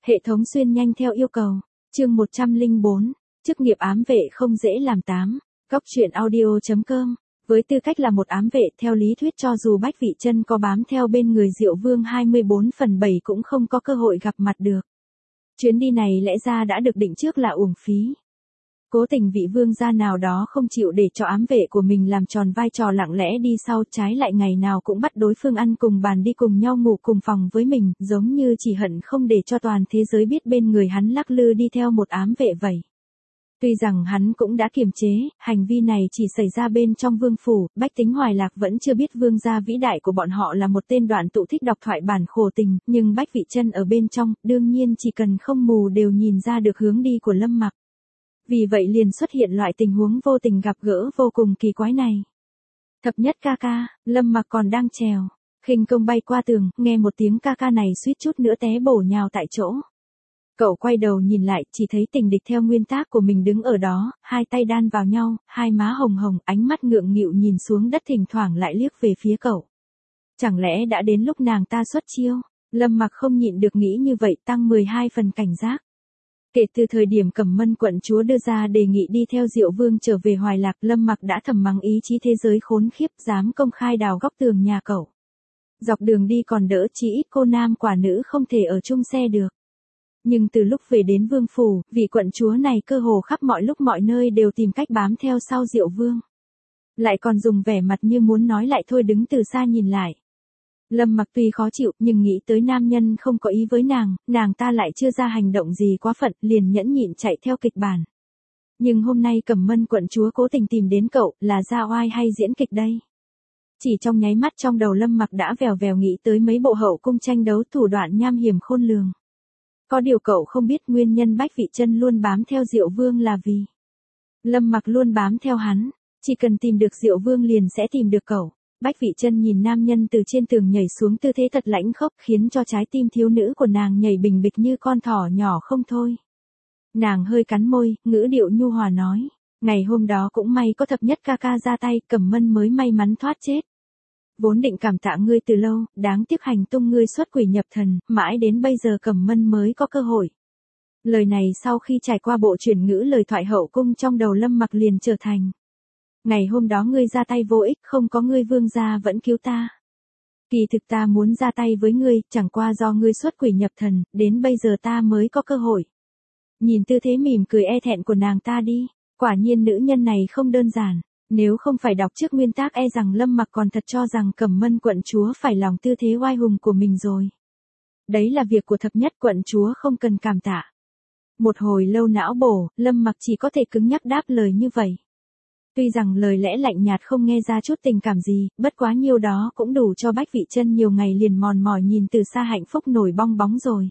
Hệ thống xuyên nhanh theo yêu cầu. Chương 104. Chức nghiệp ám vệ không dễ làm 8. Góc truyện audio.com. Với tư cách là một ám vệ, theo lý thuyết cho dù Bách Vị Chân có bám theo bên người Diệu Vương 24/7 cũng không có cơ hội gặp mặt được. Chuyến đi này lẽ ra đã được định trước là uổng phí. Cố tình vị vương gia nào đó không chịu để cho ám vệ của mình làm tròn vai trò lặng lẽ đi sau, trái lại ngày nào cũng bắt đối phương ăn cùng bàn đi cùng nhau ngủ cùng phòng với mình, giống như chỉ hận không để cho toàn thế giới biết bên người hắn lắc lư đi theo một ám vệ vậy. Tuy rằng hắn cũng đã kiềm chế, hành vi này chỉ xảy ra bên trong vương phủ, bách tính Hoài Lạc vẫn chưa biết vương gia vĩ đại của bọn họ là một tên đoạn tụ thích đọc thoại bản khổ tình, nhưng Bách Vị Chân ở bên trong, đương nhiên chỉ cần không mù đều nhìn ra được hướng đi của Lâm Mặc. Vì vậy liền xuất hiện loại tình huống vô tình gặp gỡ vô cùng kỳ quái này. Thập nhất ca ca, Lâm Mặc còn đang trèo, khinh công bay qua tường, nghe một tiếng ca ca này suýt chút nữa té bổ nhào tại chỗ. Cậu quay đầu nhìn lại, chỉ thấy Tình Địch theo nguyên tác của mình đứng ở đó, hai tay đan vào nhau, hai má hồng hồng, ánh mắt ngượng nghịu nhìn xuống đất, thỉnh thoảng lại liếc về phía cậu. Chẳng lẽ đã đến lúc nàng ta xuất chiêu? Lâm Mặc không nhịn được nghĩ như vậy, tăng 12 phần cảnh giác. Kể từ thời điểm Cẩm Mân quận chúa đưa ra đề nghị đi theo Diệu Vương trở về Hoài Lạc, Lâm Mặc đã thầm mắng ý chí thế giới khốn khiếp, dám công khai đào góc tường nhà cậu. Dọc đường đi còn đỡ, chỉ ít cô nam quả nữ không thể ở chung xe được. Nhưng từ lúc về đến Vương phủ, vị quận chúa này cơ hồ khắp mọi lúc mọi nơi đều tìm cách bám theo sau Diệu Vương. Lại còn dùng vẻ mặt như muốn nói lại thôi, đứng từ xa nhìn lại. Lâm Mặc tuy khó chịu, nhưng nghĩ tới nam nhân không có ý với nàng ta lại chưa ra hành động gì quá phận, liền nhẫn nhịn chạy theo kịch bản. Nhưng hôm nay Cẩm Mân quận chúa cố tình tìm đến cậu, là ra oai hay diễn kịch đây? Chỉ trong nháy mắt trong đầu Lâm Mặc đã vèo vèo nghĩ tới mấy bộ hậu cung tranh đấu thủ đoạn nham hiểm khôn lường. Có điều cậu không biết nguyên nhân Bách Vị Chân luôn bám theo Diệu Vương là vì Lâm Mặc luôn bám theo hắn, chỉ cần tìm được Diệu Vương liền sẽ tìm được cậu. Bách Vị Chân nhìn nam nhân từ trên tường nhảy xuống tư thế thật lãnh khốc, khiến cho trái tim thiếu nữ của nàng nhảy bình bịch như con thỏ nhỏ không thôi. Nàng hơi cắn môi, ngữ điệu nhu hòa nói, ngày hôm đó cũng may có thập nhất ca ca ra tay, Cẩm Mân mới may mắn thoát chết. Vốn định cảm tạ ngươi từ lâu, đáng tiếc hành tung ngươi xuất quỷ nhập thần, mãi đến bây giờ Cẩm Mân mới có cơ hội. Lời này sau khi trải qua bộ chuyển ngữ lời thoại hậu cung trong đầu Lâm Mặc liền trở thành: ngày hôm đó ngươi ra tay vô ích, không có ngươi vương gia vẫn cứu ta. Kỳ thực ta muốn ra tay với ngươi, chẳng qua do ngươi xuất quỷ nhập thần, đến bây giờ ta mới có cơ hội. Nhìn tư thế mỉm cười e thẹn của nàng ta đi, quả nhiên nữ nhân này không đơn giản. Nếu không phải đọc trước nguyên tác e rằng Lâm Mặc còn thật cho rằng Cẩm Mân quận chúa phải lòng tư thế oai hùng của mình rồi. Đấy là việc của thập nhất quận chúa, không cần cảm tạ. Một hồi lâu não bổ, Lâm Mặc chỉ có thể cứng nhắc đáp lời như vậy. Tuy rằng lời lẽ lạnh nhạt không nghe ra chút tình cảm gì, bất quá nhiêu đó cũng đủ cho Bách Vị Chân nhiều ngày liền mòn mỏi nhìn từ xa hạnh phúc nổi bong bóng rồi.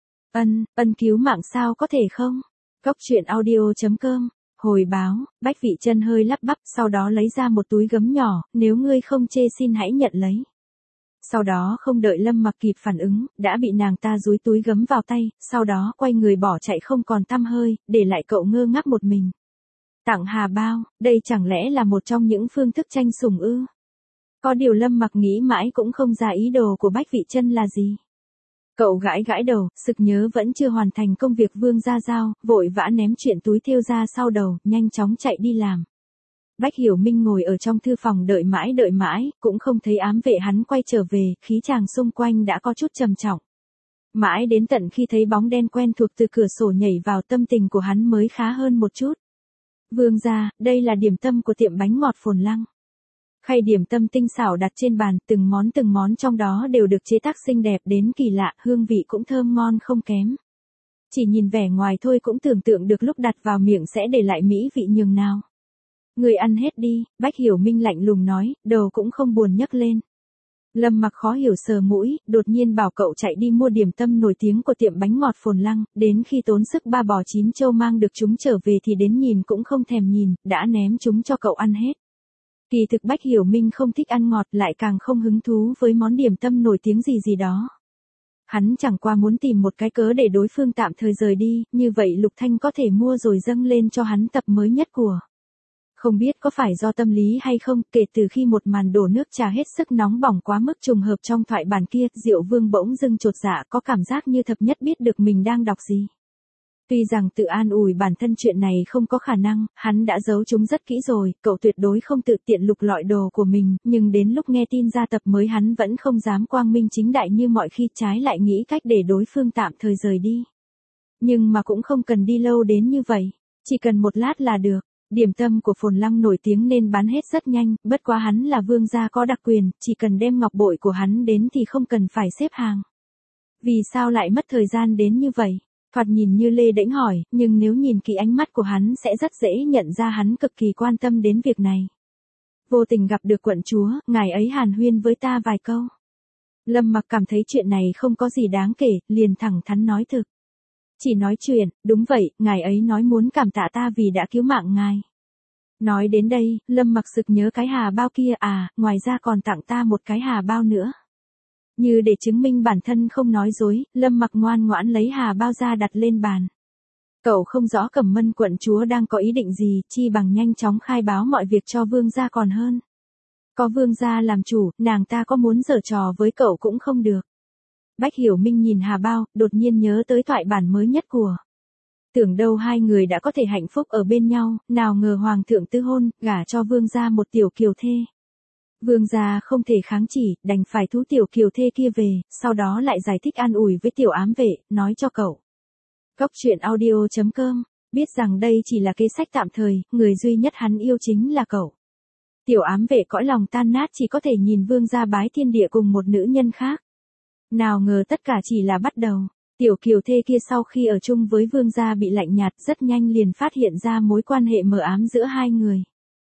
Ân cứu mạng sao có thể không? Góc truyện audio.com. Hồi báo, Bách Vị Chân hơi lắp bắp, sau đó lấy ra một túi gấm nhỏ, nếu ngươi không chê xin hãy nhận lấy. Sau đó không đợi Lâm Mặc kịp phản ứng, đã bị nàng ta dúi túi gấm vào tay, sau đó quay người bỏ chạy không còn tăm hơi, để lại cậu ngơ ngác một mình. Tặng hà bao, đây chẳng lẽ là một trong những phương thức tranh sủng ư? Có điều Lâm Mặc nghĩ mãi cũng không ra ý đồ của Bách Vị Chân là gì. Cậu gãi gãi đầu, sực nhớ vẫn chưa hoàn thành công việc vương gia giao, vội vã ném chuyện túi thêu ra sau đầu, nhanh chóng chạy đi làm. Bách Hiểu Minh ngồi ở trong thư phòng đợi mãi, cũng không thấy ám vệ hắn quay trở về, khí chàng xung quanh đã có chút trầm trọng. Mãi đến tận khi thấy bóng đen quen thuộc từ cửa sổ nhảy vào, tâm tình của hắn mới khá hơn một chút. Vương gia, đây là điểm tâm của tiệm bánh ngọt Phồn Lăng. Khay điểm tâm tinh xảo đặt trên bàn, từng món trong đó đều được chế tác xinh đẹp đến kỳ lạ, hương vị cũng thơm ngon không kém. Chỉ nhìn vẻ ngoài thôi cũng tưởng tượng được lúc đặt vào miệng sẽ để lại mỹ vị nhường nào. Người ăn hết đi, Bách Hiểu Minh lạnh lùng nói, đầu cũng không buồn nhấc lên. Lâm Mặc khó hiểu sờ mũi, đột nhiên bảo cậu chạy đi mua điểm tâm nổi tiếng của tiệm bánh ngọt Phồn Lăng, đến khi tốn sức ba bò chín châu mang được chúng trở về thì đến nhìn cũng không thèm nhìn, đã ném chúng cho cậu ăn hết. Kỳ thực Bách Hiểu Minh không thích ăn ngọt, lại càng không hứng thú với món điểm tâm nổi tiếng gì đó. Hắn chẳng qua muốn tìm một cái cớ để đối phương tạm thời rời đi, như vậy Lục Thanh có thể mua rồi dâng lên cho hắn tập mới nhất của Không biết có phải do tâm lý hay không, kể từ khi một màn đổ nước trà hết sức nóng bỏng quá mức trùng hợp trong thoại bản kia, Diệu Vương bỗng dưng chột dạ, có cảm giác như thập nhất biết được mình đang đọc gì. Tuy rằng tự an ủi bản thân chuyện này không có khả năng, hắn đã giấu chúng rất kỹ rồi, cậu tuyệt đối không tự tiện lục lọi đồ của mình, nhưng đến lúc nghe tin ra tập mới hắn vẫn không dám quang minh chính đại như mọi khi, trái lại nghĩ cách để đối phương tạm thời rời đi. Nhưng mà cũng không cần đi lâu đến như vậy, chỉ cần một lát là được. Điểm tâm của Phồn Lăng nổi tiếng nên bán hết rất nhanh, bất quá hắn là vương gia có đặc quyền, chỉ cần đem ngọc bội của hắn đến thì không cần phải xếp hàng. Vì sao lại mất thời gian đến như vậy? Thoạt nhìn như lê đễnh hỏi, nhưng nếu nhìn kỹ ánh mắt của hắn sẽ rất dễ nhận ra hắn cực kỳ quan tâm đến việc này. Vô tình gặp được quận chúa, ngài ấy hàn huyên với ta vài câu. Lâm Mặc cảm thấy chuyện này không có gì đáng kể, liền thẳng thắn nói thực. Chỉ nói chuyện, đúng vậy, ngài ấy nói muốn cảm tạ ta vì đã cứu mạng ngài. Nói đến đây, Lâm Mặc sực nhớ cái hà bao kia ngoài ra còn tặng ta một cái hà bao nữa. Như để chứng minh bản thân không nói dối, Lâm Mặc ngoan ngoãn lấy hà bao ra đặt lên bàn. Cậu không rõ Cẩm Mân quận chúa đang có ý định gì, chi bằng nhanh chóng khai báo mọi việc cho vương gia còn hơn. Có vương gia làm chủ, nàng ta có muốn giở trò với cậu cũng không được. Bách Hiểu Minh nhìn hà bao, đột nhiên nhớ tới thoại bản mới nhất của. Tưởng đâu hai người đã có thể hạnh phúc ở bên nhau, nào ngờ hoàng thượng tư hôn, gả cho vương gia một tiểu kiều thê. Vương gia không thể kháng chỉ, đành phải thú tiểu kiều thê kia về, sau đó lại giải thích an ủi với tiểu ám vệ, nói cho cậu. Góc truyện audio.com, biết rằng đây chỉ là kế sách tạm thời, người duy nhất hắn yêu chính là cậu. Tiểu ám vệ cõi lòng tan nát chỉ có thể nhìn vương gia bái thiên địa cùng một nữ nhân khác. Nào ngờ tất cả chỉ là bắt đầu. Tiểu kiều thê kia sau khi ở chung với vương gia bị lạnh nhạt rất nhanh liền phát hiện ra mối quan hệ mờ ám giữa hai người.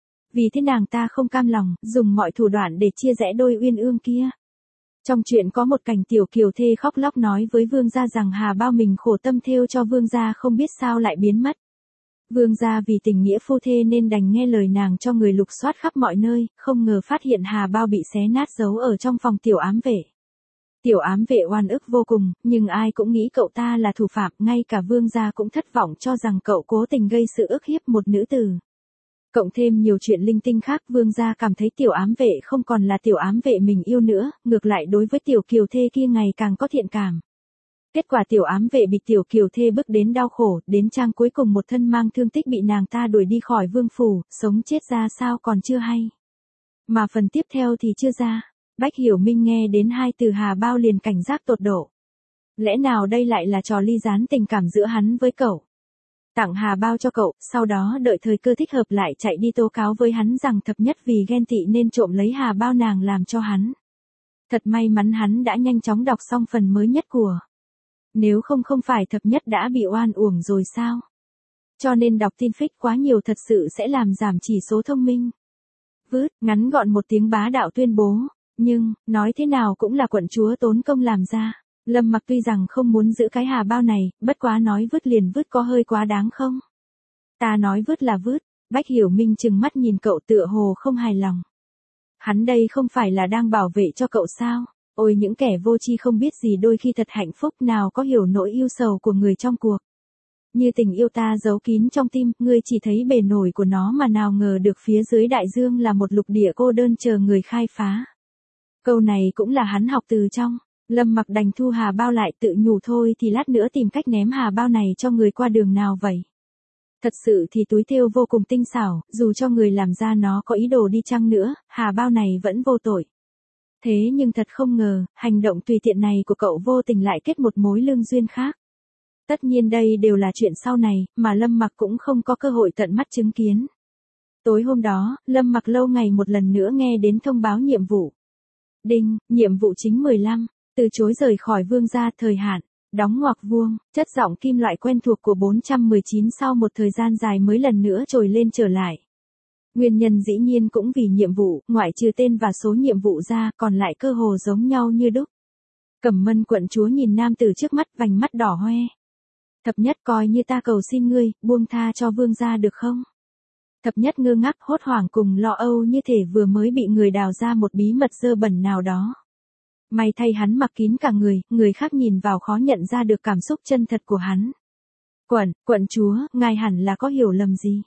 Vì thế nàng ta không cam lòng, dùng mọi thủ đoạn để chia rẽ đôi uyên ương kia. Trong chuyện có một cảnh tiểu kiều thê khóc lóc nói với vương gia rằng hà bao mình khổ tâm thêu cho vương gia không biết sao lại biến mất. Vương gia vì tình nghĩa phu thê nên đành nghe lời nàng cho người lục soát khắp mọi nơi, không ngờ phát hiện hà bao bị xé nát giấu ở trong phòng tiểu ám vệ. Tiểu ám vệ oan ức vô cùng, nhưng ai cũng nghĩ cậu ta là thủ phạm, ngay cả vương gia cũng thất vọng cho rằng cậu cố tình gây sự ức hiếp một nữ tử. Cộng thêm nhiều chuyện linh tinh khác, vương gia cảm thấy tiểu ám vệ không còn là tiểu ám vệ mình yêu nữa, ngược lại đối với tiểu kiều thê kia ngày càng có thiện cảm. Kết quả tiểu ám vệ bị tiểu kiều thê bức đến đau khổ, đến trang cuối cùng một thân mang thương tích bị nàng ta đuổi đi khỏi vương phủ, sống chết ra sao còn chưa hay. Mà phần tiếp theo thì chưa ra. Bách Hiểu Minh nghe đến hai từ hà bao liền cảnh giác tột độ. Lẽ nào đây lại là trò ly gián tình cảm giữa hắn với cậu? Tặng hà bao cho cậu, sau đó đợi thời cơ thích hợp lại chạy đi tố cáo với hắn rằng thập nhất vì ghen tị nên trộm lấy hà bao nàng làm cho hắn. Thật may mắn hắn đã nhanh chóng đọc xong phần mới nhất của. Nếu không phải thập nhất đã bị oan uổng rồi sao? Cho nên đọc tin fic quá nhiều thật sự sẽ làm giảm chỉ số thông minh. Vứt, ngắn gọn một tiếng bá đạo tuyên bố. Nhưng, nói thế nào cũng là quận chúa tốn công làm ra. Lâm Mặc tuy rằng không muốn giữ cái hà bao này, bất quá nói vứt liền vứt có hơi quá đáng không? Ta nói vứt là vứt, Bách Hiểu Minh chừng mắt nhìn cậu tựa hồ không hài lòng. Hắn đây không phải là đang bảo vệ cho cậu sao? Ôi những kẻ vô tri không biết gì đôi khi thật hạnh phúc nào có hiểu nỗi yêu sầu của người trong cuộc. Như tình yêu ta giấu kín trong tim, ngươi chỉ thấy bề nổi của nó mà nào ngờ được phía dưới đại dương là một lục địa cô đơn chờ người khai phá. Câu này cũng là hắn học từ trong. Lâm Mặc đành thu hà bao lại tự nhủ thôi thì lát nữa tìm cách ném hà bao này cho người qua đường nào vậy. Thật sự thì túi thêu vô cùng tinh xảo, dù cho người làm ra nó có ý đồ đi chăng nữa, hà bao này vẫn vô tội. Thế nhưng thật không ngờ, hành động tùy tiện này của cậu vô tình lại kết một mối lương duyên khác. Tất nhiên đây đều là chuyện sau này, mà Lâm Mặc cũng không có cơ hội tận mắt chứng kiến. Tối hôm đó, Lâm Mặc lâu ngày một lần nữa nghe đến thông báo nhiệm vụ. Đinh, nhiệm vụ chính 15, từ chối rời khỏi vương gia thời hạn, đóng ngoặc vuông, chất giọng kim loại quen thuộc của 419 sau một thời gian dài mới lần nữa trồi lên trở lại. Nguyên nhân dĩ nhiên cũng vì nhiệm vụ, ngoại trừ tên và số nhiệm vụ ra, còn lại cơ hồ giống nhau như đúc. Cẩm Mân quận chúa nhìn nam tử trước mắt vành mắt đỏ hoe. Thập nhất coi như ta cầu xin ngươi, buông tha cho vương gia được không? Thập nhất ngơ ngác hốt hoảng cùng lo âu như thể vừa mới bị người đào ra một bí mật dơ bẩn nào đó. May thay hắn mặc kín cả người khác nhìn vào khó nhận ra được cảm xúc chân thật của hắn. Quận chúa, ngài hẳn là có hiểu lầm gì.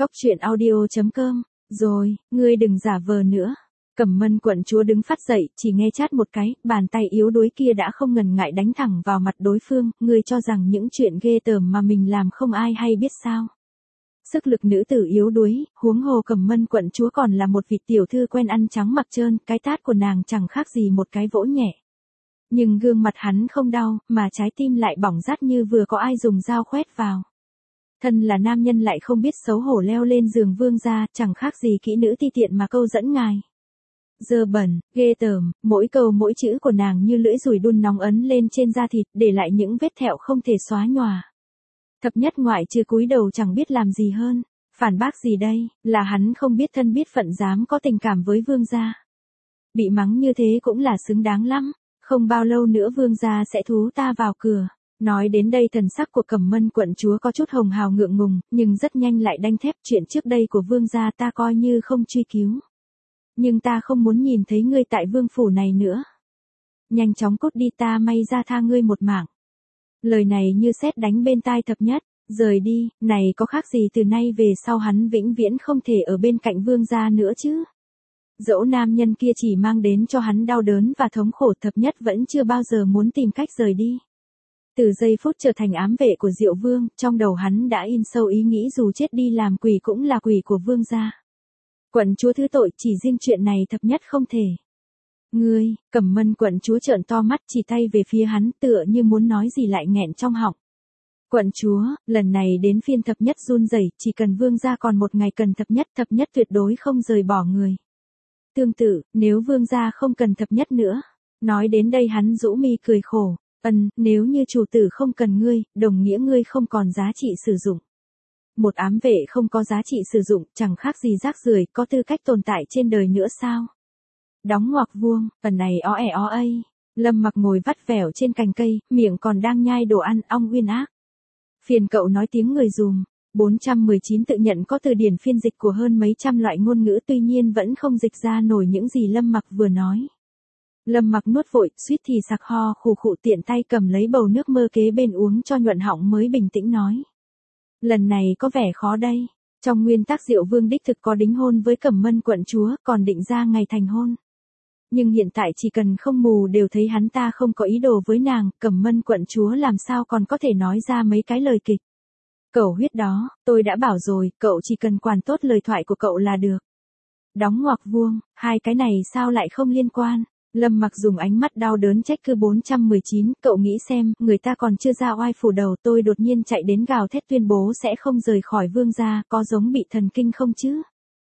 Cóc truyện audio.com. Rồi, ngươi đừng giả vờ nữa. Cẩm Mân quận chúa đứng phát dậy, chỉ nghe chát một cái, bàn tay yếu đuối kia đã không ngần ngại đánh thẳng vào mặt đối phương, ngươi cho rằng những chuyện ghê tởm mà mình làm không ai hay biết sao. Sức lực nữ tử yếu đuối, huống hồ Cẩm Mân quận chúa còn là một vị tiểu thư quen ăn trắng mặc trơn, cái tát của nàng chẳng khác gì một cái vỗ nhẹ. Nhưng gương mặt hắn không đau, mà trái tim lại bỏng rát như vừa có ai dùng dao khoét vào. Thân là nam nhân lại không biết xấu hổ leo lên giường vương gia, chẳng khác gì kỹ nữ ti tiện mà câu dẫn ngài. Dơ bẩn, ghê tởm, mỗi câu mỗi chữ của nàng như lưỡi dùi đun nóng ấn lên trên da thịt, để lại những vết thẹo không thể xóa nhòa. Thập nhất ngoại trừ cúi đầu chẳng biết làm gì hơn, phản bác gì đây, là hắn không biết thân biết phận dám có tình cảm với vương gia. Bị mắng như thế cũng là xứng đáng lắm, không bao lâu nữa vương gia sẽ thú ta vào cửa. Nói đến đây thần sắc của Cẩm Mân quận chúa có chút hồng hào ngượng ngùng, nhưng rất nhanh lại đanh thép, chuyện trước đây của vương gia ta coi như không truy cứu. Nhưng ta không muốn nhìn thấy ngươi tại vương phủ này nữa. Nhanh chóng cút đi, ta may ra tha ngươi một mạng. Lời này như sét đánh bên tai thập nhất, rời đi, này có khác gì từ nay về sau hắn vĩnh viễn không thể ở bên cạnh vương gia nữa chứ. Dẫu nam nhân kia chỉ mang đến cho hắn đau đớn và thống khổ, thập nhất vẫn chưa bao giờ muốn tìm cách rời đi. Từ giây phút trở thành ám vệ của Diệu Vương, trong đầu hắn đã in sâu ý nghĩ dù chết đi làm quỷ cũng là quỷ của vương gia. Quận chúa thứ tội, chỉ riêng chuyện này thập nhất không thể. Ngươi, Cẩm Mân quận chúa trợn to mắt chỉ tay về phía hắn, tựa như muốn nói gì lại nghẹn trong họng. Quận chúa, lần này đến phiên thập nhất run rẩy, chỉ cần vương gia còn một ngày cần thập nhất tuyệt đối không rời bỏ người. Tương tự, nếu vương gia không cần thập nhất nữa. Nói đến đây hắn rũ mi cười khổ. Nếu như chủ tử không cần ngươi, đồng nghĩa ngươi không còn giá trị sử dụng. Một ám vệ không có giá trị sử dụng, chẳng khác gì rác rưởi, có tư cách tồn tại trên đời nữa sao? Đóng ngoặc vuông, phần này ó ây. Lâm Mặc ngồi vắt vẻo trên cành cây, miệng còn đang nhai đồ ăn, ong uyên ác. Phiền cậu nói tiếng người dùm. 419 tự nhận có từ điển phiên dịch của hơn mấy trăm loại ngôn ngữ, tuy nhiên vẫn không dịch ra nổi những gì Lâm Mặc vừa nói. Lâm Mặc nuốt vội, suýt thì sặc ho khụ khụ, tiện tay cầm lấy bầu nước mơ kế bên uống cho nhuận họng mới bình tĩnh nói. Lần này có vẻ khó đây. Trong nguyên tắc Diệu Vương đích thực có đính hôn với Cẩm Mân quận chúa, còn định ra ngày thành hôn. Nhưng hiện tại chỉ cần không mù đều thấy hắn ta không có ý đồ với nàng, Cẩm Mân quận chúa làm sao còn có thể nói ra mấy cái lời kịch. Cẩu huyết đó, tôi đã bảo rồi, cậu chỉ cần quản tốt lời thoại của cậu là được. Đóng ngoặc vuông, hai cái này sao lại không liên quan. Lâm Mặc dùng ánh mắt đau đớn trách cứ 419, cậu nghĩ xem, người ta còn chưa ra oai phủ đầu, tôi đột nhiên chạy đến gào thét tuyên bố sẽ không rời khỏi vương gia, có giống bị thần kinh không chứ?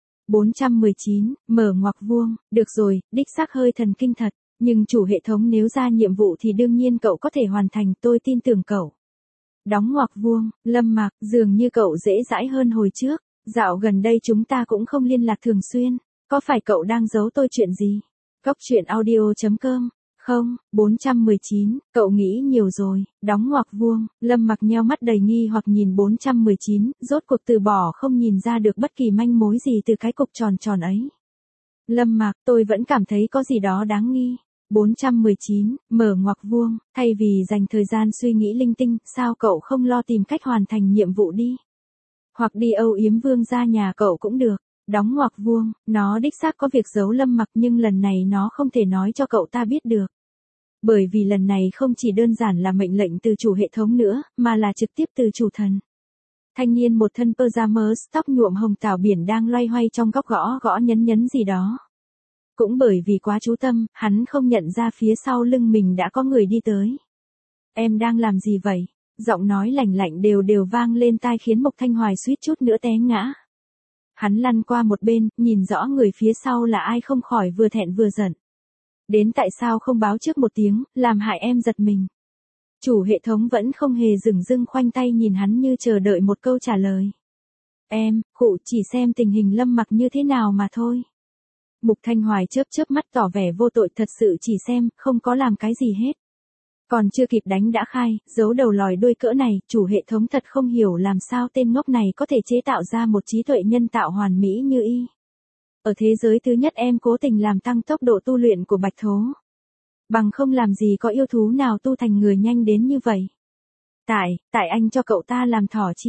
419, mở ngoặc vuông, được rồi, đích xác hơi thần kinh thật, nhưng chủ hệ thống nếu ra nhiệm vụ thì đương nhiên cậu có thể hoàn thành, tôi tin tưởng cậu. Đóng ngoặc vuông, Lâm Mặc, dường như cậu dễ dãi hơn hồi trước, dạo gần đây chúng ta cũng không liên lạc thường xuyên, có phải cậu đang giấu tôi chuyện gì? Cóc truyện audio.com. Không, 419, cậu nghĩ nhiều rồi, đóng ngoặc vuông, Lâm Mặc nheo mắt đầy nghi hoặc nhìn 419, rốt cuộc từ bỏ không nhìn ra được bất kỳ manh mối gì từ cái cục tròn tròn ấy. Lâm Mặc, tôi vẫn cảm thấy có gì đó đáng nghi. 419, mở ngoặc vuông, thay vì dành thời gian suy nghĩ linh tinh, sao cậu không lo tìm cách hoàn thành nhiệm vụ đi? Hoặc đi âu yếm vương gia nhà cậu cũng được. Đóng ngoặc vuông, nó đích xác có việc giấu Lâm Mặc nhưng lần này nó không thể nói cho cậu ta biết được. Bởi vì lần này không chỉ đơn giản là mệnh lệnh từ chủ hệ thống nữa, mà là trực tiếp từ chủ thần. Thanh niên một thân pyjamas tóc nhuộm hồng tảo biển đang loay hoay trong góc gõ nhấn gì đó. Cũng bởi vì quá chú tâm, hắn không nhận ra phía sau lưng mình đã có người đi tới. Em đang làm gì vậy? Giọng nói lạnh lạnh đều vang lên tai khiến Mộc Thanh Hoài suýt chút nữa té ngã. Hắn lăn qua một bên, nhìn rõ người phía sau là ai không khỏi vừa thẹn vừa giận. Đến tại sao không báo trước một tiếng, làm hại em giật mình. Chủ hệ thống vẫn không hề dửng dưng khoanh tay nhìn hắn như chờ đợi một câu trả lời. Em, khụ chỉ xem tình hình Lâm Mặc như thế nào mà thôi. Mục Thanh Hoài chớp mắt tỏ vẻ vô tội, thật sự chỉ xem, không có làm cái gì hết. Còn chưa kịp đánh đã khai, giấu đầu lòi đuôi cỡ này, chủ hệ thống thật không hiểu làm sao tên ngốc này có thể chế tạo ra một trí tuệ nhân tạo hoàn mỹ như y. Ở thế giới thứ nhất em cố tình làm tăng tốc độ tu luyện của Bạch Thố. Bằng không làm gì có yêu thú nào tu thành người nhanh đến như vậy. Tại anh cho cậu ta làm thỏ chi?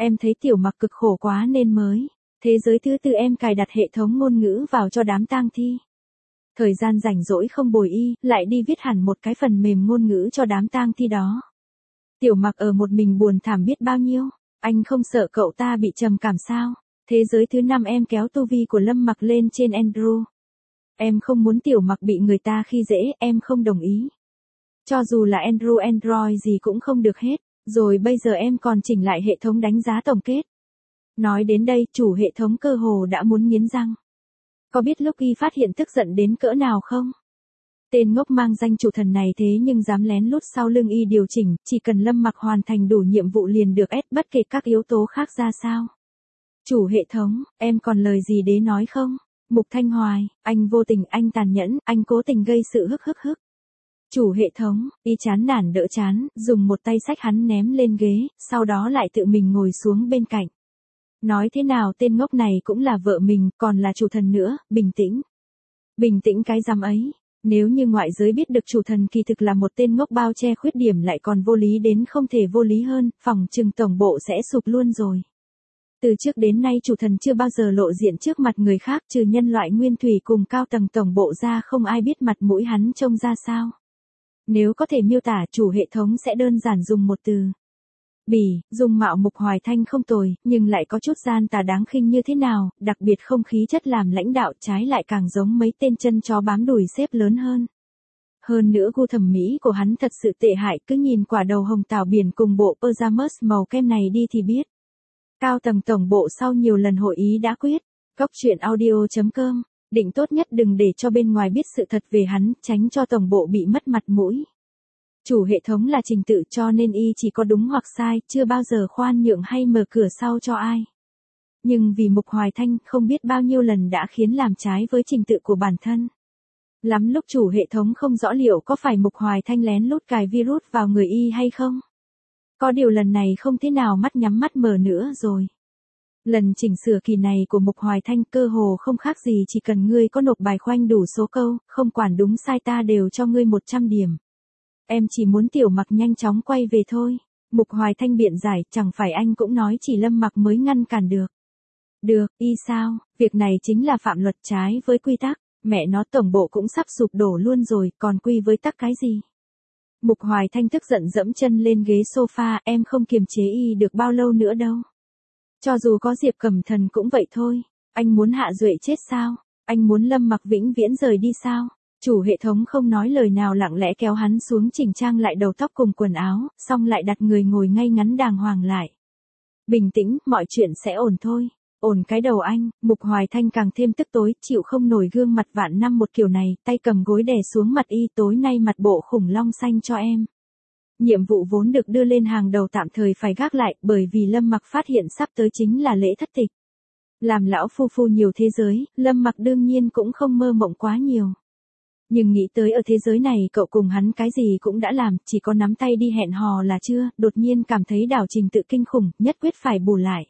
Em thấy Tiểu Mặc cực khổ quá nên mới. Thế giới thứ tư em cài đặt hệ thống ngôn ngữ vào cho đám tang thi. Thời gian rảnh rỗi không bồi y, lại đi viết hẳn một cái phần mềm ngôn ngữ cho đám tang thi đó. Tiểu Mặc ở một mình buồn thảm biết bao nhiêu. Anh không sợ cậu ta bị trầm cảm sao? Thế giới thứ 5 em kéo tu vi của Lâm Mặc lên trên Andrew. Em không muốn Tiểu Mặc bị người ta khi dễ, em không đồng ý. Cho dù là Andrew Android gì cũng không được hết, rồi bây giờ em còn chỉnh lại hệ thống đánh giá tổng kết. Nói đến đây, chủ hệ thống cơ hồ đã muốn nghiến răng. Có biết lúc y phát hiện tức giận đến cỡ nào không? Tên ngốc mang danh chủ thần này thế nhưng dám lén lút sau lưng y điều chỉnh, chỉ cần Lâm Mặc hoàn thành đủ nhiệm vụ liền được ép bất kể các yếu tố khác ra sao. Chủ hệ thống, em còn lời gì để nói không? Mục Thanh Hoài, anh vô tình, anh tàn nhẫn, anh cố tình gây sự hức. Chủ hệ thống, y chán nản đỡ chán, dùng một tay xách hắn ném lên ghế, sau đó lại tự mình ngồi xuống bên cạnh. Nói thế nào tên ngốc này cũng là vợ mình, còn là chủ thần nữa, bình tĩnh. Bình tĩnh cái rắm ấy. Nếu như ngoại giới biết được chủ thần kỳ thực là một tên ngốc bao che khuyết điểm lại còn vô lý đến không thể vô lý hơn, phòng trừng tổng bộ sẽ sụp luôn rồi. Từ trước đến nay chủ thần chưa bao giờ lộ diện trước mặt người khác trừ nhân loại nguyên thủy cùng cao tầng tổng bộ ra không ai biết mặt mũi hắn trông ra sao. Nếu có thể miêu tả chủ hệ thống sẽ đơn giản dùng một từ. Bỉ, dung mạo Mục Hoài Thanh không tồi, nhưng lại có chút gian tà đáng khinh như thế nào, đặc biệt không khí chất làm lãnh đạo trái lại càng giống mấy tên chân chó bám đùi xếp lớn hơn. Hơn nữa gu thẩm mỹ của hắn thật sự tệ hại, cứ nhìn quả đầu hồng tảo biển cùng bộ pyjamas màu kem này đi thì biết. Cao tầng tổng bộ sau nhiều lần hội ý đã quyết. Góc truyện audio.com, định tốt nhất đừng để cho bên ngoài biết sự thật về hắn, tránh cho tổng bộ bị mất mặt mũi. Chủ hệ thống là trình tự cho nên y chỉ có đúng hoặc sai, chưa bao giờ khoan nhượng hay mở cửa sau cho ai. Nhưng vì Mục Hoài Thanh không biết bao nhiêu lần đã khiến làm trái với trình tự của bản thân. Lắm lúc chủ hệ thống không rõ liệu có phải Mục Hoài Thanh lén lút cài virus vào người y hay không. Có điều lần này không thế nào mắt nhắm mắt mở nữa rồi. Lần chỉnh sửa kỳ này của Mục Hoài Thanh cơ hồ không khác gì chỉ cần ngươi có nộp bài khoanh đủ số câu, không quản đúng sai ta đều cho ngươi 100 điểm. Em chỉ muốn Tiểu Mặc nhanh chóng quay về thôi. Mục Hoài Thanh biện giải, chẳng phải anh cũng nói chỉ Lâm Mặc mới ngăn cản được. Được, y sao, việc này chính là phạm luật trái với quy tắc, mẹ nó tổng bộ cũng sắp sụp đổ luôn rồi, còn quy với tắc cái gì? Mục Hoài Thanh tức giận dẫm chân lên ghế sofa, em không kiềm chế y được bao lâu nữa đâu. Cho dù có Diệp Cẩm Thần cũng vậy thôi, anh muốn Hạ Duệ chết sao? Anh muốn Lâm Mặc vĩnh viễn rời đi sao? Chủ hệ thống không nói lời nào lặng lẽ kéo hắn xuống chỉnh trang lại đầu tóc cùng quần áo, xong lại đặt người ngồi ngay ngắn đàng hoàng lại. Bình tĩnh, mọi chuyện sẽ ổn thôi. Ổn cái đầu anh, Mục Hoài Thanh càng thêm tức tối, chịu không nổi gương mặt vạn năm một kiểu này, tay cầm gối đè xuống mặt y, tối nay mặt bộ khủng long xanh cho em. Nhiệm vụ vốn được đưa lên hàng đầu tạm thời phải gác lại, bởi vì Lâm Mặc phát hiện sắp tới chính là lễ thất tịch. Làm lão phu phu nhiều thế giới, Lâm Mặc đương nhiên cũng không mơ mộng quá nhiều. Nhưng nghĩ tới ở thế giới này cậu cùng hắn cái gì cũng đã làm, chỉ có nắm tay đi hẹn hò là chưa, đột nhiên cảm thấy đảo trình tự kinh khủng, nhất quyết phải bù lại.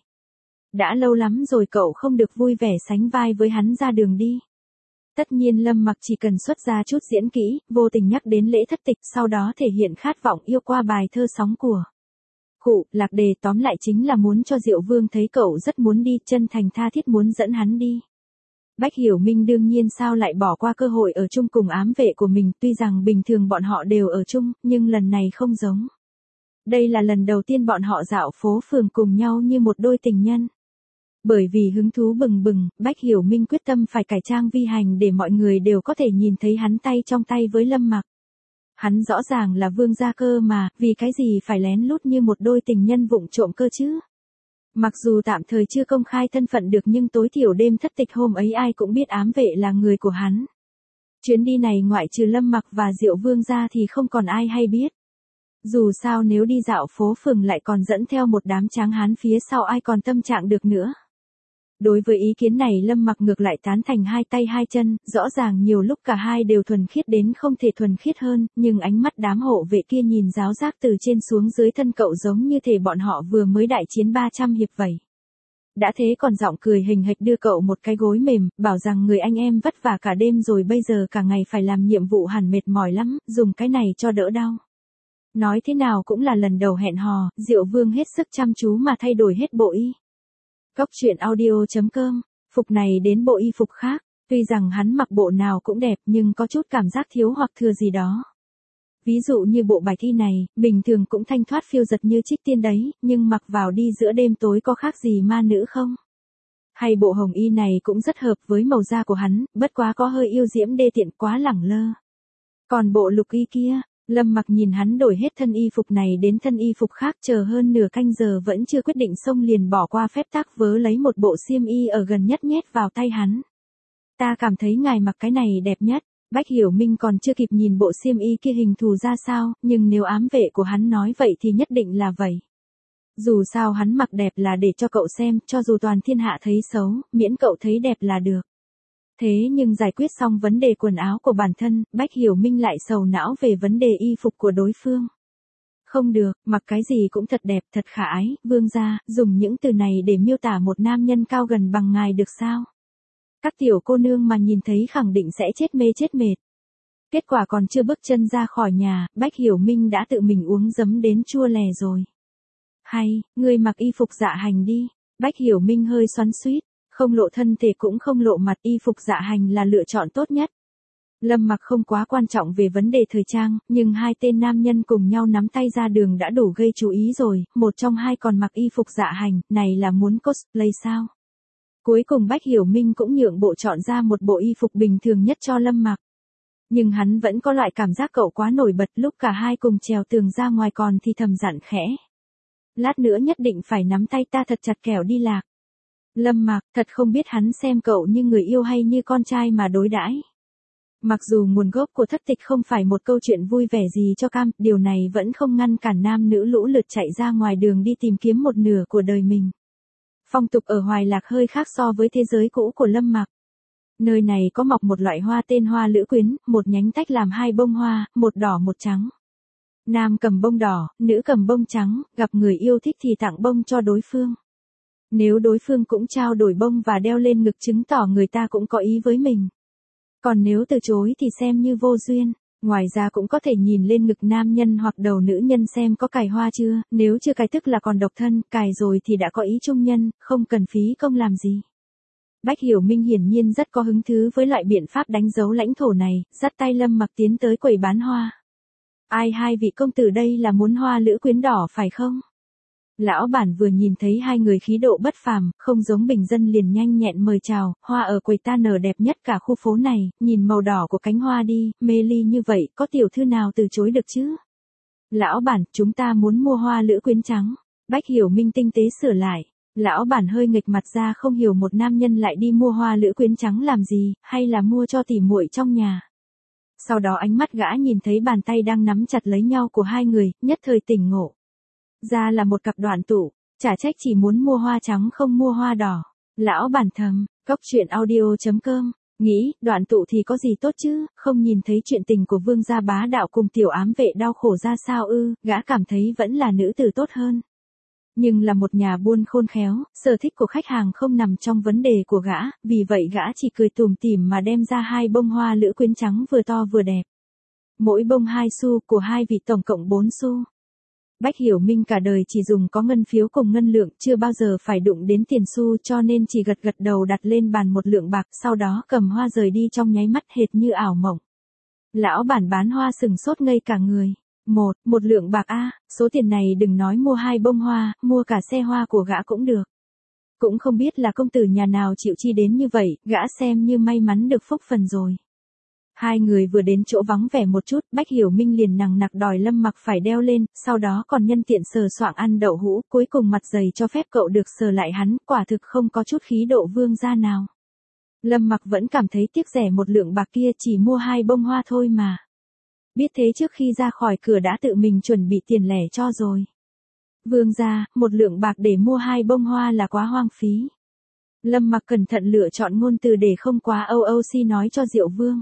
Đã lâu lắm rồi cậu không được vui vẻ sánh vai với hắn ra đường đi. Tất nhiên Lâm Mặc chỉ cần xuất ra chút diễn kỹ, vô tình nhắc đến lễ thất tịch, sau đó thể hiện khát vọng yêu qua bài thơ sóng của. Khụ, lạc đề tóm lại chính là muốn cho Diệu Vương thấy cậu rất muốn đi, chân thành tha thiết muốn dẫn hắn đi. Bách Hiểu Minh đương nhiên sao lại bỏ qua cơ hội ở chung cùng ám vệ của mình, tuy rằng bình thường bọn họ đều ở chung, nhưng lần này không giống. Đây là lần đầu tiên bọn họ dạo phố phường cùng nhau như một đôi tình nhân. Bởi vì hứng thú bừng bừng, Bách Hiểu Minh quyết tâm phải cải trang vi hành để mọi người đều có thể nhìn thấy hắn tay trong tay với Lâm Mặc. Hắn rõ ràng là vương gia cơ mà, vì cái gì phải lén lút như một đôi tình nhân vụng trộm cơ chứ? Mặc dù tạm thời chưa công khai thân phận được nhưng tối thiểu đêm thất tịch hôm ấy ai cũng biết ám vệ là người của hắn. Chuyến đi này ngoại trừ Lâm Mặc và Diệu Vương ra thì không còn ai hay biết. Dù sao nếu đi dạo phố phường lại còn dẫn theo một đám tráng hán phía sau ai còn tâm trạng được nữa. Đối với ý kiến này Lâm Mặc ngược lại tán thành hai tay hai chân, rõ ràng nhiều lúc cả hai đều thuần khiết đến không thể thuần khiết hơn, nhưng ánh mắt đám hộ vệ kia nhìn giáo giác từ trên xuống dưới thân cậu giống như thể bọn họ vừa mới đại chiến 300 hiệp vậy. Đã thế còn giọng cười hình hệt đưa cậu một cái gối mềm, bảo rằng người anh em vất vả cả đêm rồi bây giờ cả ngày phải làm nhiệm vụ hẳn mệt mỏi lắm, dùng cái này cho đỡ đau. Nói thế nào cũng là lần đầu hẹn hò, Diệu Vương hết sức chăm chú mà thay đổi hết bộ y. Góc truyện audio.com, phục này đến bộ y phục khác, tuy rằng hắn mặc bộ nào cũng đẹp nhưng có chút cảm giác thiếu hoặc thừa gì đó. Ví dụ như bộ bài thi này, bình thường cũng thanh thoát phiêu giật như Trích Tiên đấy, nhưng mặc vào đi giữa đêm tối có khác gì ma nữ không? Hay bộ hồng y này cũng rất hợp với màu da của hắn, bất quá có hơi yêu diễm đê tiện quá lẳng lơ. Còn bộ lục y kia, Lâm Mặc nhìn hắn đổi hết thân y phục này đến thân y phục khác, chờ hơn nửa canh giờ vẫn chưa quyết định, xông liền bỏ qua phép tắc vớ lấy một bộ xiêm y ở gần nhất nhét vào tay hắn. Ta cảm thấy ngài mặc cái này đẹp nhất. Bách Hiểu Minh còn chưa kịp nhìn bộ xiêm y kia hình thù ra sao, nhưng nếu ám vệ của hắn nói vậy thì nhất định là vậy. Dù sao hắn mặc đẹp là để cho cậu xem, cho dù toàn thiên hạ thấy xấu, miễn cậu thấy đẹp là được. Thế nhưng giải quyết xong vấn đề quần áo của bản thân, Bách Hiểu Minh lại sầu não về vấn đề y phục của đối phương. Không được, mặc cái gì cũng thật đẹp, thật khả ái, vương gia, dùng những từ này để miêu tả một nam nhân cao gần bằng ngài được sao? Các tiểu cô nương mà nhìn thấy khẳng định sẽ chết mê chết mệt. Kết quả còn chưa bước chân ra khỏi nhà, Bách Hiểu Minh đã tự mình uống giấm đến chua lè rồi. Hay, ngươi mặc y phục dạ hành đi. Bách Hiểu Minh hơi xoắn xuýt, không lộ thân thể cũng không lộ mặt, y phục dạ hành là lựa chọn tốt nhất. Lâm Mặc không quá quan trọng về vấn đề thời trang, nhưng hai tên nam nhân cùng nhau nắm tay ra đường đã đủ gây chú ý rồi, một trong hai còn mặc y phục dạ hành, này là muốn cosplay sao? Cuối cùng Bách Hiểu Minh cũng nhượng bộ chọn ra một bộ y phục bình thường nhất cho Lâm Mặc. Nhưng hắn vẫn có loại cảm giác cậu quá nổi bật, lúc cả hai cùng trèo tường ra ngoài còn thì thầm dặn khẽ. Lát nữa nhất định phải nắm tay ta thật chặt kẻo đi lạc. Lâm Mặc thật không biết hắn xem cậu như người yêu hay như con trai mà đối đãi. Mặc dù nguồn gốc của thất tịch không phải một câu chuyện vui vẻ gì cho cam, điều này vẫn không ngăn cản nam nữ lũ lượt chạy ra ngoài đường đi tìm kiếm một nửa của đời mình. Phong tục ở Hoài Lạc hơi khác so với thế giới cũ của Lâm Mặc. Nơi này có mọc một loại hoa tên hoa lữ quyến, một nhánh tách làm hai bông hoa, một đỏ một trắng. Nam cầm bông đỏ, nữ cầm bông trắng, gặp người yêu thích thì tặng bông cho đối phương. Nếu đối phương cũng trao đổi bông và đeo lên ngực chứng tỏ người ta cũng có ý với mình. Còn nếu từ chối thì xem như vô duyên. Ngoài ra cũng có thể nhìn lên ngực nam nhân hoặc đầu nữ nhân xem có cài hoa chưa, nếu chưa cài tức là còn độc thân, cài rồi thì đã có ý chung nhân, không cần phí công làm gì. Bách Hiểu Minh hiển nhiên rất có hứng thú với loại biện pháp đánh dấu lãnh thổ này, dắt tay Lâm Mặc tiến tới quầy bán hoa. Ai, hai vị công tử đây là muốn hoa lữ quyến đỏ phải không? Lão bản vừa nhìn thấy hai người khí độ bất phàm, không giống bình dân liền nhanh nhẹn mời chào, hoa ở quầy ta nở đẹp nhất cả khu phố này, nhìn màu đỏ của cánh hoa đi, mê ly như vậy, có tiểu thư nào từ chối được chứ? Lão bản, chúng ta muốn mua hoa lữ quyến trắng. Bách Hiểu Minh tinh tế sửa lại. Lão bản hơi nghịch mặt ra, không hiểu một nam nhân lại đi mua hoa lữ quyến trắng làm gì, hay là mua cho tỉ muội trong nhà. Sau đó ánh mắt gã nhìn thấy bàn tay đang nắm chặt lấy nhau của hai người, nhất thời tỉnh ngộ. Ra là một cặp đoạn tụ, chả trách chỉ muốn mua hoa trắng không mua hoa đỏ. Lão bản thầm, góc truyện audio.com, nghĩ, đoạn tụ thì có gì tốt chứ, không nhìn thấy chuyện tình của vương gia bá đạo cùng tiểu ám vệ đau khổ ra sao ư, gã cảm thấy vẫn là nữ tử tốt hơn. Nhưng là một nhà buôn khôn khéo, sở thích của khách hàng không nằm trong vấn đề của gã, vì vậy gã chỉ cười tủm tỉm mà đem ra hai bông hoa lữ quyến trắng vừa to vừa đẹp. Mỗi bông 2 xu, của hai vị tổng cộng 4 xu. Bách Hiểu Minh cả đời chỉ dùng có ngân phiếu cùng ngân lượng, chưa bao giờ phải đụng đến tiền xu, cho nên chỉ gật gật đầu đặt lên bàn một lượng bạc, sau đó cầm hoa rời đi trong nháy mắt hệt như ảo mộng. Lão bản bán hoa sừng sốt ngây cả người. Một lượng bạc a, số tiền này đừng nói mua 2 bông hoa, mua cả xe hoa của gã cũng được. Cũng không biết là công tử nhà nào chịu chi đến như vậy, gã xem như may mắn được phúc phần rồi. Hai người vừa đến chỗ vắng vẻ một chút, Bách Hiểu Minh liền nằng nặc đòi Lâm Mặc phải đeo lên, sau đó còn nhân tiện sờ soạng ăn đậu hũ, cuối cùng mặt dày cho phép cậu được sờ lại hắn, quả thực không có chút khí độ vương gia nào. Lâm Mặc vẫn cảm thấy tiếc rẻ một lượng bạc kia, chỉ mua 2 bông hoa thôi mà. Biết thế trước khi ra khỏi cửa đã tự mình chuẩn bị tiền lẻ cho rồi. Vương gia, một lượng bạc để mua 2 bông hoa là quá hoang phí. Lâm Mặc cẩn thận lựa chọn ngôn từ để không quá OOC nói cho Diệu Vương.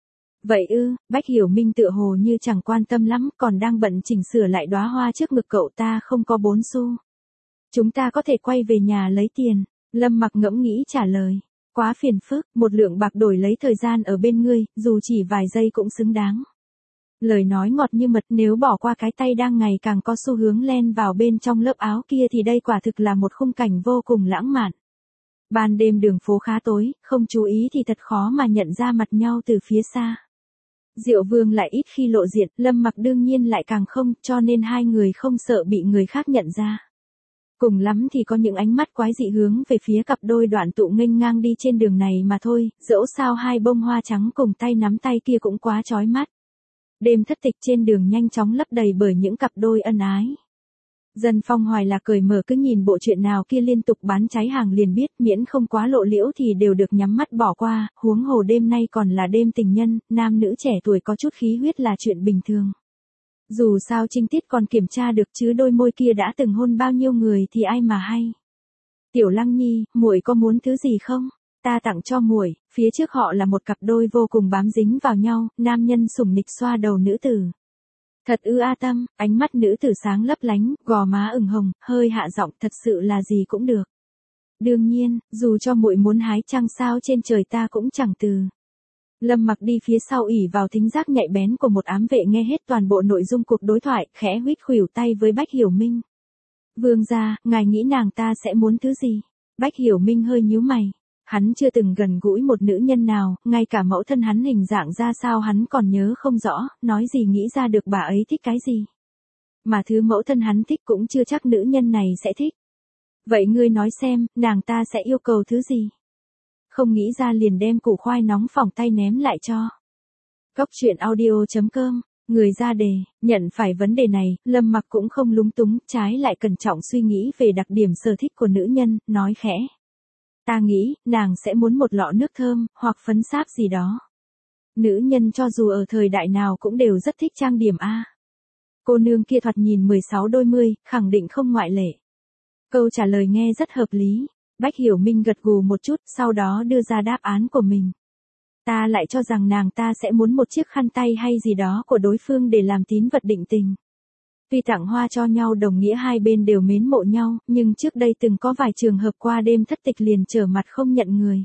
Vậy ư, Bách Hiểu Minh tựa hồ như chẳng quan tâm lắm, còn đang bận chỉnh sửa lại đóa hoa trước ngực cậu ta, không có 4 xu. Chúng ta có thể quay về nhà lấy tiền. Lâm Mặc ngẫm nghĩ trả lời. Quá phiền phức, một lượng bạc đổi lấy thời gian ở bên ngươi, dù chỉ vài giây cũng xứng đáng. Lời nói ngọt như mật, nếu bỏ qua cái tay đang ngày càng có xu hướng len vào bên trong lớp áo kia thì đây quả thực là một khung cảnh vô cùng lãng mạn. Ban đêm đường phố khá tối, không chú ý thì thật khó mà nhận ra mặt nhau từ phía xa. Diệu Vương lại ít khi lộ diện, Lâm Mặc đương nhiên lại càng không, cho nên hai người không sợ bị người khác nhận ra. Cùng lắm thì có những ánh mắt quái dị hướng về phía cặp đôi đoạn tụ nghênh ngang đi trên đường này mà thôi, dẫu sao hai bông hoa trắng cùng tay nắm tay kia cũng quá chói mắt. Đêm thất tịch trên đường nhanh chóng lấp đầy bởi những cặp đôi ân ái. Dân Phong hoài là cởi mở, cứ nhìn bộ chuyện nào kia liên tục bán cháy hàng liền biết, miễn không quá lộ liễu thì đều được nhắm mắt bỏ qua, huống hồ đêm nay còn là đêm tình nhân, nam nữ trẻ tuổi có chút khí huyết là chuyện bình thường. Dù sao trinh tiết còn kiểm tra được chứ đôi môi kia đã từng hôn bao nhiêu người thì ai mà hay. Tiểu Lăng Nhi, muội có muốn thứ gì không? Ta tặng cho muội. Phía trước họ là một cặp đôi vô cùng bám dính vào nhau, nam nhân sủng nịch xoa đầu nữ tử. Thật ư a Tâm, ánh mắt nữ tử sáng lấp lánh, gò má ửng hồng, hơi hạ giọng, thật sự là gì cũng được. Đương nhiên, dù cho muội muốn hái trăng sao trên trời ta cũng chẳng từ. Lâm Mặc đi phía sau ỉ vào thính giác nhạy bén của một ám vệ nghe hết toàn bộ nội dung cuộc đối thoại, khẽ huýt khuỷu tay với Bách Hiểu Minh. Vương gia, ngài nghĩ nàng ta sẽ muốn thứ gì? Bách Hiểu Minh hơi nhíu mày. Hắn chưa từng gần gũi một nữ nhân nào, ngay cả mẫu thân hắn hình dạng ra sao hắn còn nhớ không rõ, nói gì nghĩ ra được bà ấy thích cái gì. Mà thứ mẫu thân hắn thích cũng chưa chắc nữ nhân này sẽ thích. Vậy ngươi nói xem, nàng ta sẽ yêu cầu thứ gì? Không nghĩ ra liền đem củ khoai nóng phỏng tay ném lại cho. Góc truyện audio.com, người ra đề, nhận phải vấn đề này, Lâm Mặc cũng không lúng túng, trái lại cẩn trọng suy nghĩ về đặc điểm sở thích của nữ nhân, nói khẽ. Ta nghĩ, nàng sẽ muốn một lọ nước thơm, hoặc phấn sáp gì đó. Nữ nhân cho dù ở thời đại nào cũng đều rất thích trang điểm a. Cô nương kia thoạt nhìn 16 đôi mươi, khẳng định không ngoại lệ. Câu trả lời nghe rất hợp lý. Bách Hiểu Minh gật gù một chút, sau đó đưa ra đáp án của mình. Ta lại cho rằng nàng ta sẽ muốn một chiếc khăn tay hay gì đó của đối phương để làm tín vật định tình. Tuy tặng hoa cho nhau đồng nghĩa hai bên đều mến mộ nhau, nhưng trước đây từng có vài trường hợp qua đêm thất tịch liền trở mặt không nhận người.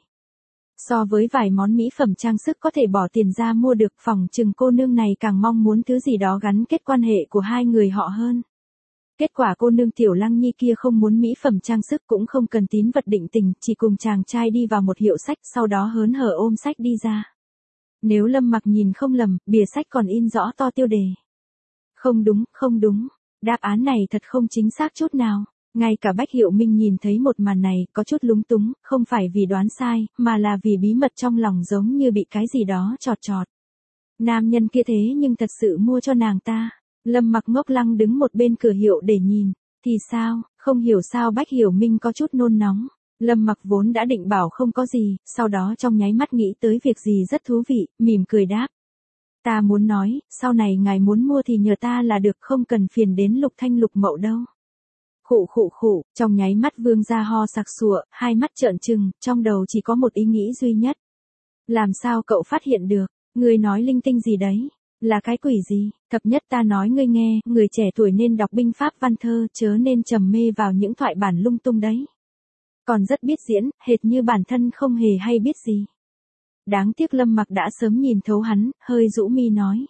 So với vài món mỹ phẩm trang sức có thể bỏ tiền ra mua được, phỏng chừng cô nương này càng mong muốn thứ gì đó gắn kết quan hệ của hai người họ hơn. Kết quả cô nương Tiểu Lăng Nhi kia không muốn mỹ phẩm trang sức cũng không cần tín vật định tình, chỉ cùng chàng trai đi vào một hiệu sách, sau đó hớn hở ôm sách đi ra. Nếu Lâm Mặc nhìn không lầm, bìa sách còn in rõ to tiêu đề. Không đúng, không đúng. Đáp án này thật không chính xác chút nào. Ngay cả Bách Hiểu Minh nhìn thấy một màn này, có chút lúng túng, không phải vì đoán sai, mà là vì bí mật trong lòng giống như bị cái gì đó chọt chọt. Nam nhân kia thế nhưng thật sự mua cho nàng ta. Lâm Mặc ngốc lăng đứng một bên cửa hiệu để nhìn. Thì sao, không hiểu sao Bách Hiểu Minh có chút nôn nóng. Lâm Mặc vốn đã định bảo không có gì, sau đó trong nháy mắt nghĩ tới việc gì rất thú vị, mỉm cười đáp. Ta muốn nói, sau này ngài muốn mua thì nhờ ta là được, không cần phiền đến Lục Thanh Lục Mậu đâu. Khụ khụ khụ, trong nháy mắt Vương gia ho sặc sụa, hai mắt trợn trừng, trong đầu chỉ có một ý nghĩ duy nhất. Làm sao cậu phát hiện được, ngươi nói linh tinh gì đấy? Là cái quỷ gì? Thập nhất ta nói ngươi nghe, người trẻ tuổi nên đọc binh pháp văn thơ, chớ nên trầm mê vào những thoại bản lung tung đấy. Còn rất biết diễn, hệt như bản thân không hề hay biết gì. Đáng tiếc Lâm Mặc đã sớm nhìn thấu hắn, hơi rũ mi nói.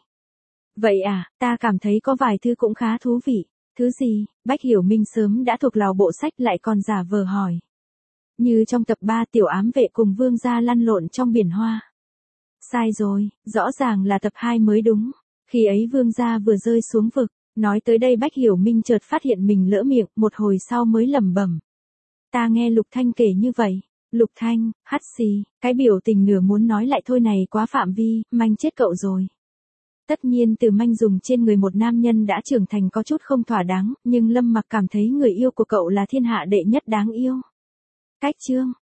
Vậy à, ta cảm thấy có vài thứ cũng khá thú vị. Thứ gì? Bách Hiểu Minh sớm đã thuộc lào bộ sách lại còn giả vờ hỏi. Như trong tập 3 tiểu ám vệ cùng vương gia lăn lộn trong biển hoa. Sai rồi, rõ ràng là tập 2 mới đúng. Khi ấy vương gia vừa rơi xuống vực, nói tới đây Bách Hiểu Minh chợt phát hiện mình lỡ miệng, một hồi sau mới lẩm bẩm. Ta nghe Lục Thanh kể như vậy. Lục Thanh, hắt xì, cái biểu tình nửa muốn nói lại thôi này quá phạm vi, manh chết cậu rồi. Tất nhiên từ manh dùng trên người một nam nhân đã trưởng thành có chút không thỏa đáng, nhưng Lâm Mặc cảm thấy người yêu của cậu là thiên hạ đệ nhất đáng yêu. Cách chương,